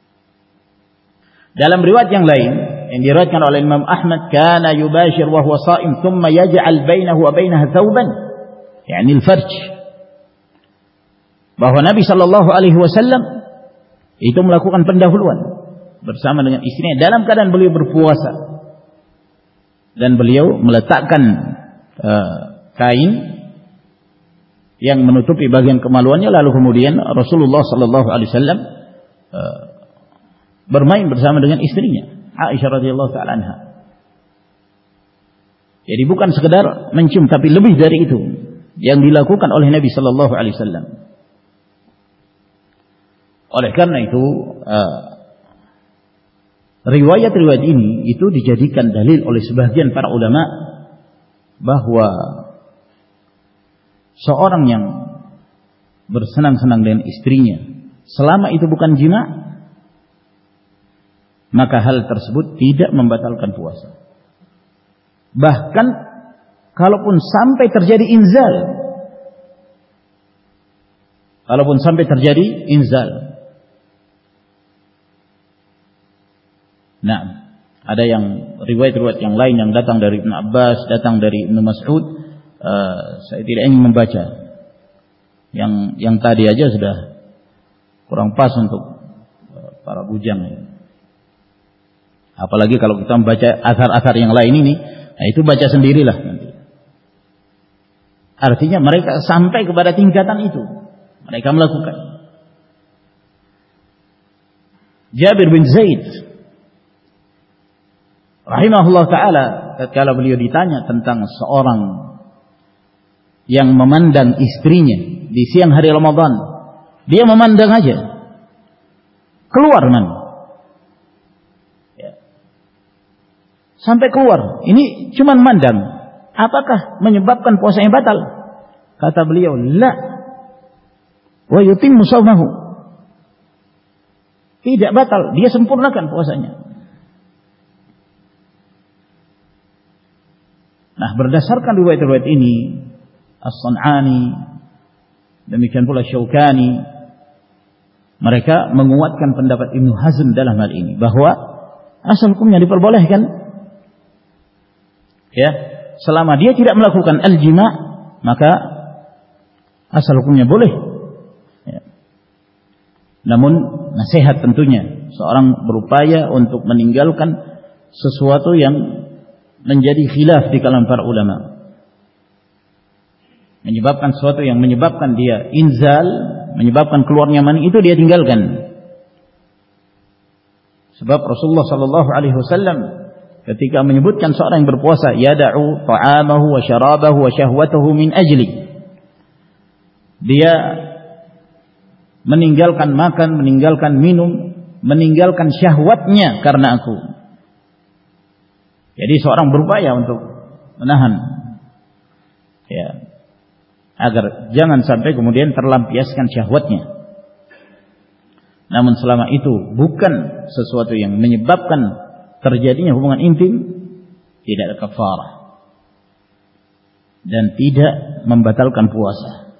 Dalam riwayat yang lain yang diriwayatkan oleh Imam Ahmad, kana yubashir wa huwa sha'im thumma yaj'al bainahu wa bainaha thawban, yakni al-farj. Bahwa Nabi sallallahu alaihi wasallam itu melakukan pendahuluan bersama dengan istrinya dalam keadaan beliau berpuasa, dan beliau meletakkan uh, kain yang menutupi bagian kemaluannya, lalu kemudian Rasulullah sallallahu alaihi wasallam uh, bermain bersama dengan istrinya Aisyah radhiyallahu taala anha. Jadi bukan sekedar mencium, tapi lebih dari itu yang dilakukan oleh Nabi sallallahu alaihi wasallam. Oleh karena itu uh, riwayat-riwayat ini itu dijadikan dalil oleh sebagian para ulama bahwa seorang yang bersenang-senang dengan istrinya selama itu bukan jima, maka hal tersebut tidak membatalkan puasa. Bahkan kalaupun sampai terjadi inzal, kalaupun sampai terjadi inzal, nah, ada yang riwayat-riwayat yang lain yang datang dari Ibn Abbas, datang dari Ibn Mas'ud. Uh, saya tidak ingin membaca. Yang yang tadi aja sudah kurang pas untuk uh, para bujang. Apalagi kalau kita membaca asar-asar yang lain ini, nah itu baca sendirilah nanti. Artinya mereka sampai kepada tingkatan itu, mereka melakukan. Jabir bin Zaid rahimahullah ta'ala, tatkala beliau ditanya tentang seorang yang memandang istrinya di siang hari Ramadan, dia memandang aja, keluar man, sampai keluar. Ini cuma mandang. Apakah menyebabkan puasanya batal? Kata beliau, la. Wa yutimmu shaumahu. Tidak batal, dia sempurnakan puasanya. Nah, berdasarkan riwayat-riwayat ini, As-San'ani, demikian pula Syaukani, mereka menguatkan pendapat Ibnu Hazm dalam hal ini, bahwa asal hukumnya diperbolehkan, ya, selama dia tidak melakukan al-jima', maka asal hukumnya boleh. Ya. Namun nasihat tentunya, seorang berupaya untuk meninggalkan sesuatu yang menjadi khilaf di kalangan para ulama, menyebabkan sesuatu yang menyebabkan dia inzal, menyebabkan keluarnya mani, itu dia tinggalkan. Sebab Rasulullah sallallahu alaihi wasallam ketika menyebutkan seorang yang berpuasa, yada'u ta'amahu wa syarabahu wa syahwatahu min ajli, dia meninggalkan makan, meninggalkan minum, meninggalkan syahwatnya karena aku. Jadi seorang berupaya untuk menahan, ya, agar jangan sampai kemudian terlampiaskan syahwatnya. Namun selama itu bukan sesuatu yang menyebabkan terjadinya hubungan intim, tidak ada kafarah dan tidak membatalkan puasa.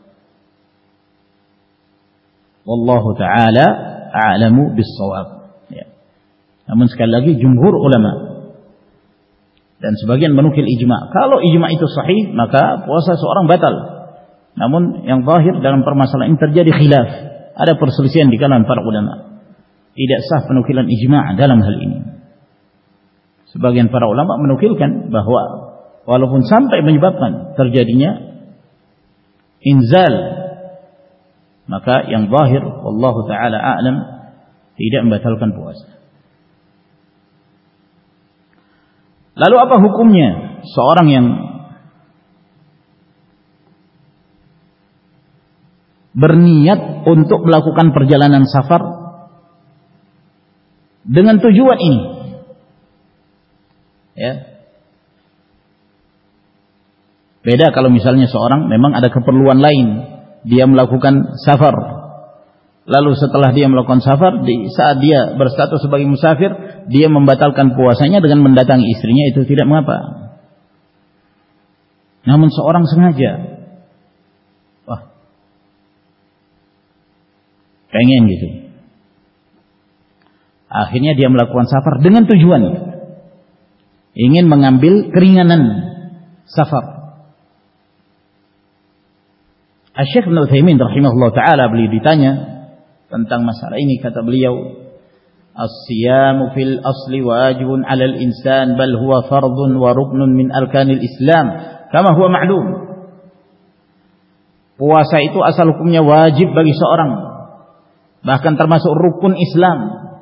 Wallahu ta'ala a'lamu bis-shawab. Ya. Namun sekali lagi jumhur ulama dan sebagian menukil ijma'. Kalau ijma' itu sahih, maka puasa seorang batal. Namun yang zahir dalam permasalahan ini terjadi khilaf. Ada perselisihan di kalangan para ulama. Tidak sah penukilan ijma' dalam hal ini. Sebagian para ulama menukilkan bahwa walaupun sampai menyebabkan terjadinya inzal, maka yang zahir wallahu ta'ala a'lam tidak membatalkan puasa. Lalu apa hukumnya seorang yang berniat untuk melakukan perjalanan safar dengan tujuan ini? Ya. Beda kalau misalnya seorang memang ada keperluan lain, dia melakukan safar. Lalu setelah dia melakukan safar, di saat dia berstatus sebagai musafir, dia membatalkan puasanya dengan mendatangi istrinya, itu tidak mengapa. Namun seorang sengaja, wah, pengen gitu, akhirnya dia melakukan safar dengan tujuan ingin mengambil keringanan safar. Asy-Syaikh Ibnu Utsaimin rahimahullah taala, beliau ditanya tentang masalah ini, kata beliau, as-siyamu fil asli wajibun 'alal insan bal huwa fardun wa ruknun min arkanil Islam kama huwa ma'lum. Puasa itu asal hukumnya wajib bagi seorang, bahkan termasuk rukun Islam.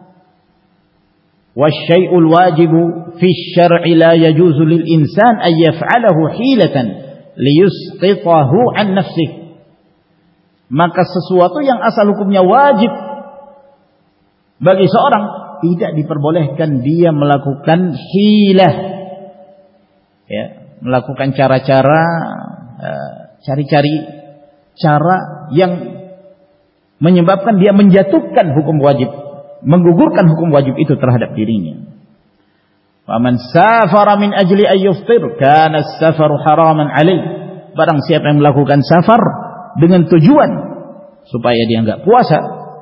Wasyai'ul wajibu fi syar'i la yajuzu lil insan ay yaf'alahu hilatan liyusqitahu an nafsihi. Maka sesuatu yang asal hukumnya wajib bagi seorang, tidak diperbolehkan dia melakukan hilah, ya, melakukan cara-cara, cari-cari cara yang menyebabkan dia menjatuhkan hukum wajib, menggugurkan hukum wajib itu terhadap dirinya. Faman safara min ajli ayyuftir kana as-safaru haraman alaih. Barang siapa yang melakukan safar dengan tujuan supaya dia enggak puasa,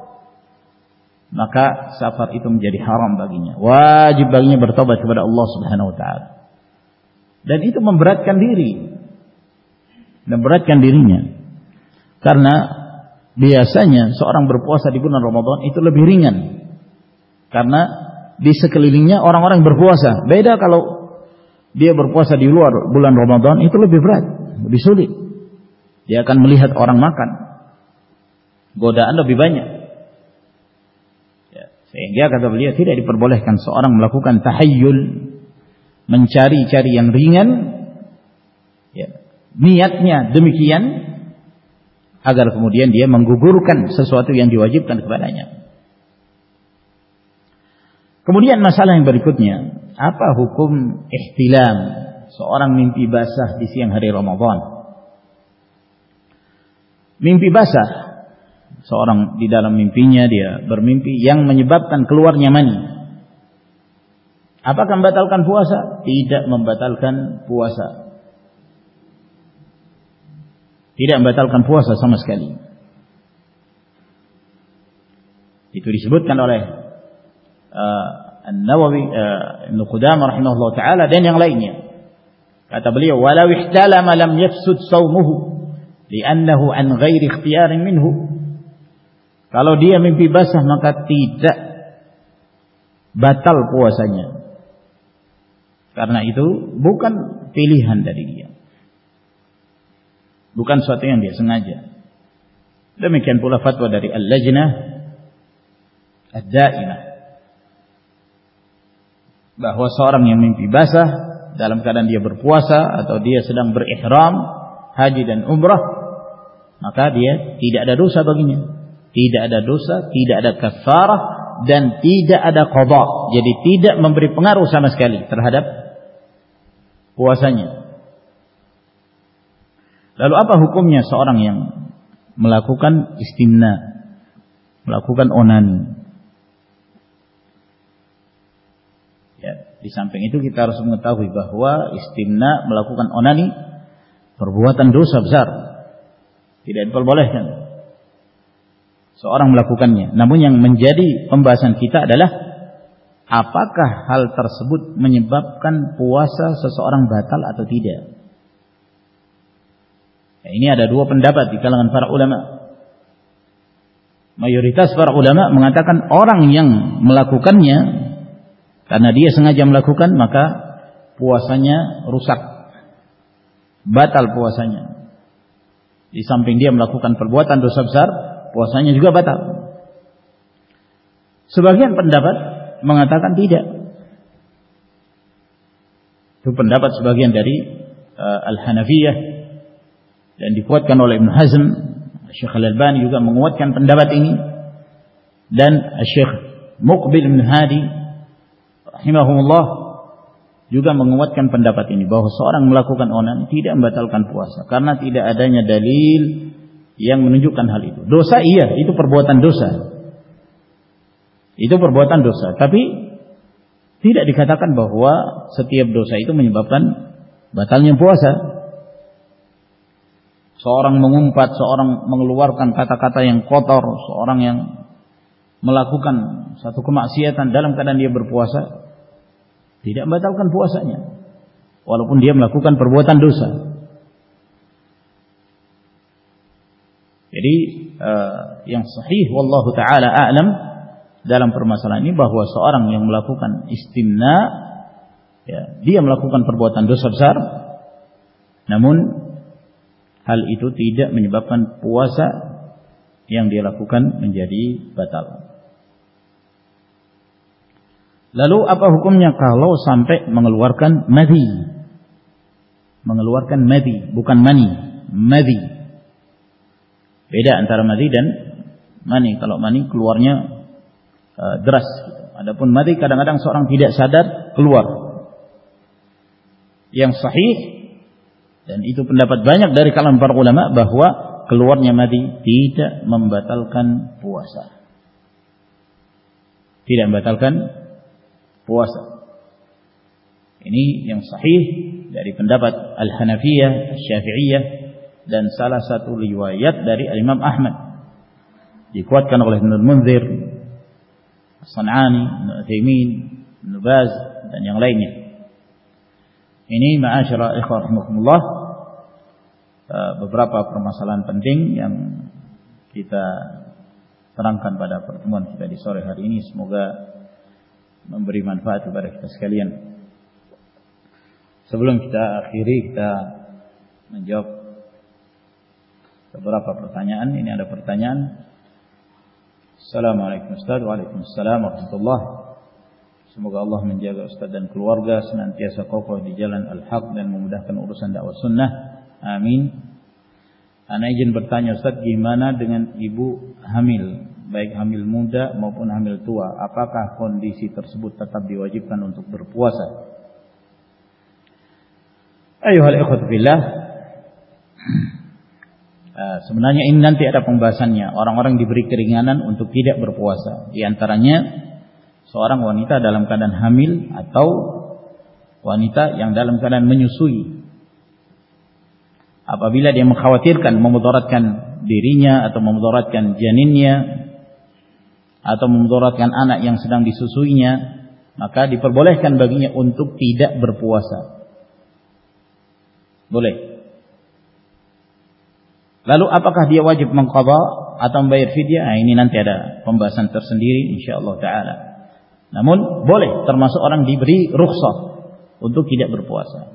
maka safar itu menjadi haram baginya. Wajib baginya bertobat kepada Allah Subhanahu wa taala. Dan itu memberatkan diri. Memberatkan dirinya. Karena biasanya seorang berpuasa di bulan Ramadan itu lebih ringan. Karena di sekelilingnya orang-orang berpuasa. Beda kalau dia berpuasa di luar bulan Ramadan, itu lebih berat, lebih sulit. Dia akan melihat orang makan, godaan lebih banyak, ya, sehingga kata beliau tidak diperbolehkan seorang melakukan tahayyul, mencari-cari yang ringan, ya, niatnya demikian agar kemudian dia menggugurkan sesuatu yang diwajibkan kepadanya. Kemudian masalah yang berikutnya, apa hukum ihtilam, seorang mimpi basah di siang hari Ramadan? Mimpi basah, seorang di dalam mimpinya dia bermimpi yang menyebabkan keluarnya mani. Apakah membatalkan puasa? Tidak membatalkan puasa. Tidak membatalkan puasa sama sekali. Itu disebutkan oleh uh, An-Nawawi, uh, Ibnu Qudamah rahimahullah taala dan yang lainnya. Kata beliau, "Walau ihtalama lam yafsud shaumuhu li'annahu an ghairi ikhtiyarin minhu." Kalau dia mimpi basah maka tidak batal puasanya. Karena itu bukan pilihan dari dia. Bukan sesuatu yang dia sengaja. Demikian pula fatwa dari Al-Lajnah Ad-Daimah, bahwa seorang yang mimpi basah dalam keadaan dia berpuasa atau dia sedang berihram haji dan umrah, maka dia tidak ada dosa baginya. Tidak ada dosa, tidak ada kafarah, dan tidak ada qada. Jadi tidak memberi pengaruh sama sekali terhadap puasanya. Lalu apa hukumnya seorang yang melakukan istimna, melakukan onani? Ya, di samping itu kita harus mengetahui bahwa istimna, melakukan onani, perbuatan dosa besar, tidak diperbolehkan seorang melakukannya. Namun yang menjadi pembahasan kita adalah apakah hal tersebut menyebabkan puasa seseorang batal atau tidak. Ya, ini ada dua pendapat di kalangan para ulama. Mayoritas para ulama mengatakan orang yang melakukannya karena dia sengaja melakukan, maka puasanya rusak, batal puasanya. Di samping dia melakukan perbuatan dosa besar, puasanya juga batal. Sebagian pendapat mengatakan tidak. Itu pendapat sebagian dari uh, Al-Hanafiyah dan dikuatkan oleh Ibn Hazm. Syekh Al-Albani juga menguatkan pendapat ini, dan Syekh Muqbil bin Hadi rahimahumullah juga menguatkan pendapat ini, bahwa seorang melakukan onan tidak membatalkan puasa karena tidak adanya dalil yang menunjukkan hal itu. Dosa iya, itu perbuatan dosa. Itu perbuatan dosa, tapi tidak dikatakan bahwa setiap dosa itu menyebabkan batalnya puasa. Seorang mengumpat, seorang mengeluarkan kata-kata yang kotor, seorang yang melakukan satu kemaksiatan dalam keadaan dia berpuasa, tidak membatalkan puasanya, walaupun dia melakukan perbuatan dosa. Jadi uh, yang sahih wallahu taala a'lam dalam permasalahan ini, bahwa seorang yang melakukan istimna, ya, dia melakukan perbuatan dosa besar, namun hal itu tidak menyebabkan puasa yang dia lakukan menjadi batal. Lalu apa hukumnya kalau sampai mengeluarkan madhi? Mengeluarkan madhi, bukan mani, madhi. Beda antara madhi dan mani. Kalau mani keluarnya uh, deras. Adapun madhi kadang-kadang seorang tidak sadar keluar. Yang sahih, dan itu pendapat banyak dari kalangan para ulama, bahwa keluarnya madhi tidak membatalkan puasa. Tidak membatalkan puasa. Ini yang sahih dari pendapat Al-Hanafiyah, Asy-Syafi'iyah, dan salah satu riwayat dari Imam Ahmad, dikuatkan oleh Ibnu Munzir, As-San'ani, Ibnu Utsaimin, Ibnu Baz, dan yang lainnya. Ini ma'asyara ikhwah rahimakumullah, beberapa permasalahan penting yang kita terangkan pada pertemuan kita di sore hari ini. Semoga memberi manfaat kepada kita sekalian. Sebelum kita akhiri, kita menjawab beberapa pertanyaan. Ini ada pertanyaan. Assalamualaikum Ustaz. Waalaikumsalam warahmatullahi. Semoga Allah menjaga Ustaz dan keluarga senantiasa kokoh di jalan al-haq dan memudahkan urusan dakwah sunnah. Amin. Ana izin bertanya Ustaz, gimana dengan ibu hamil baik hamil muda maupun hamil tua, apakah kondisi tersebut tetap diwajibkan untuk berpuasa? Ayuhal ikhwatu fillah, sebenarnya ini nanti ada pembahasannya. Orang-orang diberi keringanan untuk tidak berpuasa. Di antaranya seorang wanita dalam keadaan hamil atau wanita yang dalam keadaan menyusui. Apabila dia mengkhawatirkan memudaratkan dirinya atau memudaratkan janinnya atau memudaratkan anak yang sedang disusuinya, maka diperbolehkan baginya untuk tidak berpuasa. Boleh. Lalu apakah dia wajib mengqadha atau membayar fidyah? Nah, ini nanti ada pembahasan tersendiri insyaallah taala. Namun boleh, termasuk orang diberi rukhsah untuk tidak berpuasa.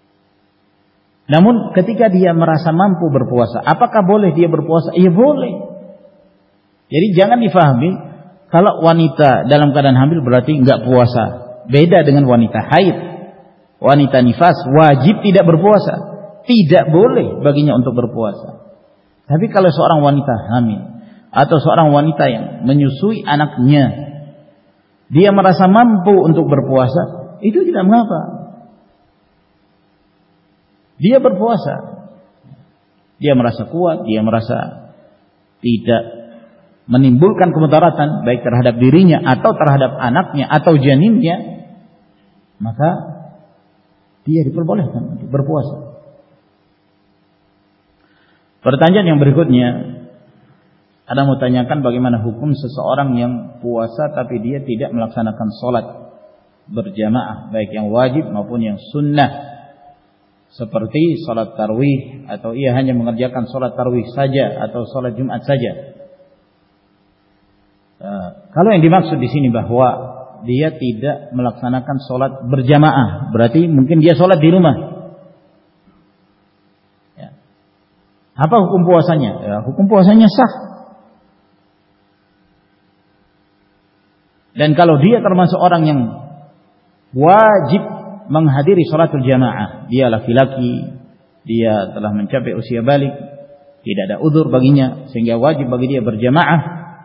Namun ketika dia merasa mampu berpuasa, apakah boleh dia berpuasa? Iya boleh. Jadi jangan difahami kalau wanita dalam keadaan hamil berarti enggak puasa. Beda dengan wanita haid. Wanita nifas wajib tidak berpuasa. Tidak boleh baginya untuk berpuasa. Tapi kalau seorang wanita hamil atau seorang wanita yang menyusui anaknya, dia merasa mampu untuk berpuasa, itu tidak mengapa. Dia berpuasa. Dia merasa kuat, dia merasa tidak menimbulkan kemudaratan baik terhadap dirinya atau terhadap anaknya atau janinnya, maka dia diperbolehkan untuk berpuasa. Pertanyaan yang berikutnya, ada mau tanyakan bagaimana hukum seseorang yang puasa tapi dia tidak melaksanakan sholat berjamaah, baik yang wajib maupun yang sunnah, seperti sholat tarawih, atau ia hanya mengerjakan sholat tarawih saja atau sholat Jumat saja. Uh, kalau yang dimaksud di sini bahwa dia tidak melaksanakan sholat berjamaah, berarti mungkin dia sholat di rumah. Ya. Apa hukum puasanya? Ya, hukum puasanya sah. Dan kalau dia termasuk orang yang wajib menghadiri sholatul jamaah, dia laki-laki, dia telah mencapai usia balik, tidak ada udzur baginya sehingga wajib bagi dia berjamaah,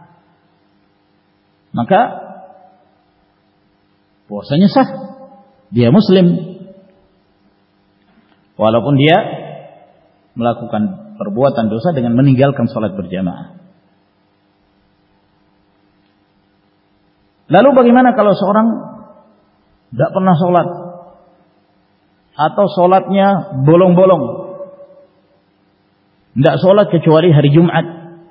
maka puasanya sah. Dia muslim walaupun dia melakukan perbuatan dosa dengan meninggalkan sholat berjamaah. Lalu bagaimana kalau seorang tidak pernah sholat atau sholatnya bolong-bolong, tidak sholat kecuali hari Jumat?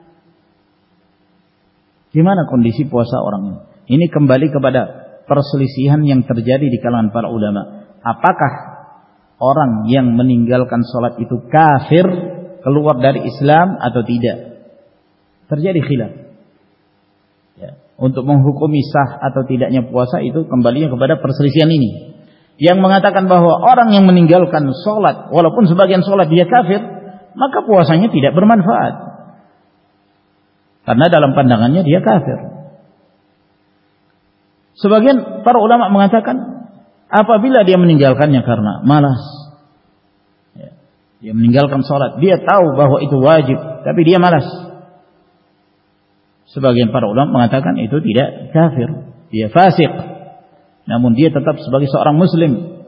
Gimana kondisi puasa orang ini? Ini kembali kepada perselisihan yang terjadi di kalangan para ulama. Apakah orang yang meninggalkan sholat itu kafir, keluar dari Islam atau tidak? Terjadi khilaf. Ya. Untuk menghukumi sah atau tidaknya puasa itu kembalinya kepada perselisihan ini. Yang mengatakan bahwa orang yang meninggalkan sholat, walaupun sebagian sholat dia kafir, maka puasanya tidak bermanfaat. Karena dalam pandangannya dia kafir. Sebagian para ulama mengatakan apabila dia meninggalkannya karena malas, ya, dia meninggalkan sholat, dia tahu bahwa itu wajib, tapi dia malas. Sebagian para ulama mengatakan itu tidak kafir, dia fasik, namun dia tetap sebagai seorang muslim.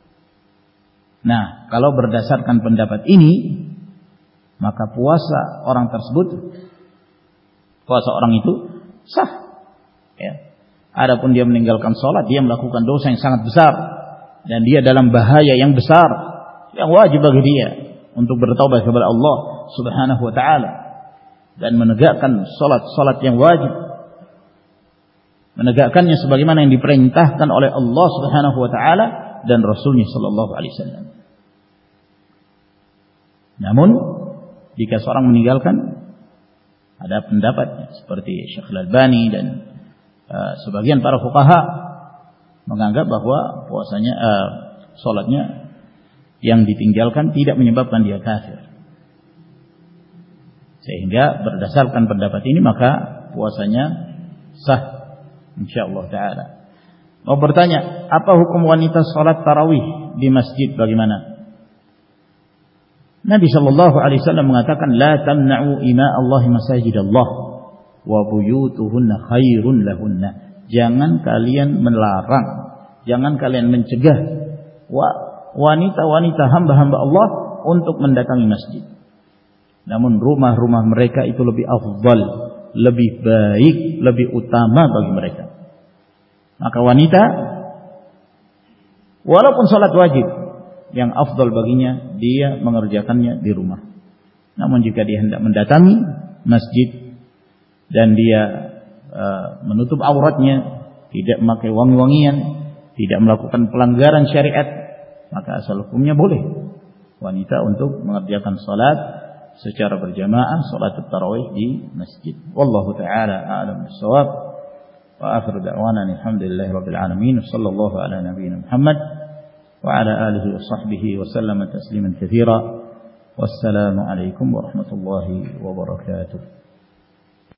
Nah, kalau berdasarkan pendapat ini, maka puasa orang tersebut, puasa orang itu sah. Ya. Adapun dia meninggalkan sholat, dia melakukan dosa yang sangat besar dan dia dalam bahaya yang besar yang wajib bagi dia untuk bertaubat kepada Allah Subhanahu wa taala dan menegakkan sholat-sholat yang wajib, menegakkannya sebagaimana yang diperintahkan oleh Allah Subhanahu wa taala dan Rasulnya sallallahu alaihi wasallam. Namun jika seorang meninggalkan, ada pendapat seperti Syekh Al-Albani dan uh, sebagian para fuqaha menganggap bahwa puasanya uh, salatnya yang ditinggalkan tidak menyebabkan dia kafir. Sehingga berdasarkan pendapat ini maka puasanya sah insyaallah taala. Mau bertanya, apa hukum wanita salat tarawih di masjid bagaimana? Nabi sallallahu alaihi wasallam mengatakan la tamna'u ima Allah masajid Allah. wa buyutuhunna khairun lahunna. Jangan kalian melarang, jangan kalian mencegah wanita-wanita hamba-hamba Allah untuk mendatangi masjid. Namun rumah-rumah mereka itu lebih afdal, lebih baik, lebih utama bagi mereka. Maka wanita walaupun salat wajib, yang afdal baginya dia mengerjakannya di rumah. Namun jika dia hendak mendatangi masjid dan dia uh, menutup auratnya, tidak memakai wangi-wangian, tidak melakukan pelanggaran syariat, maka asal hukumnya boleh wanita untuk mengerjakan salat secara berjamaah, salat tarawih di masjid. Wallahu taala a'lam bissawab. Wa akhiru da'wana alhamdulillahi rabbil alamin. Sallallahu ala nabiyyina Muhammad wa ala alihi wa sahbihi wa sallama tasliman katsira. Wassalamu alaikum warahmatullahi wabarakatuh.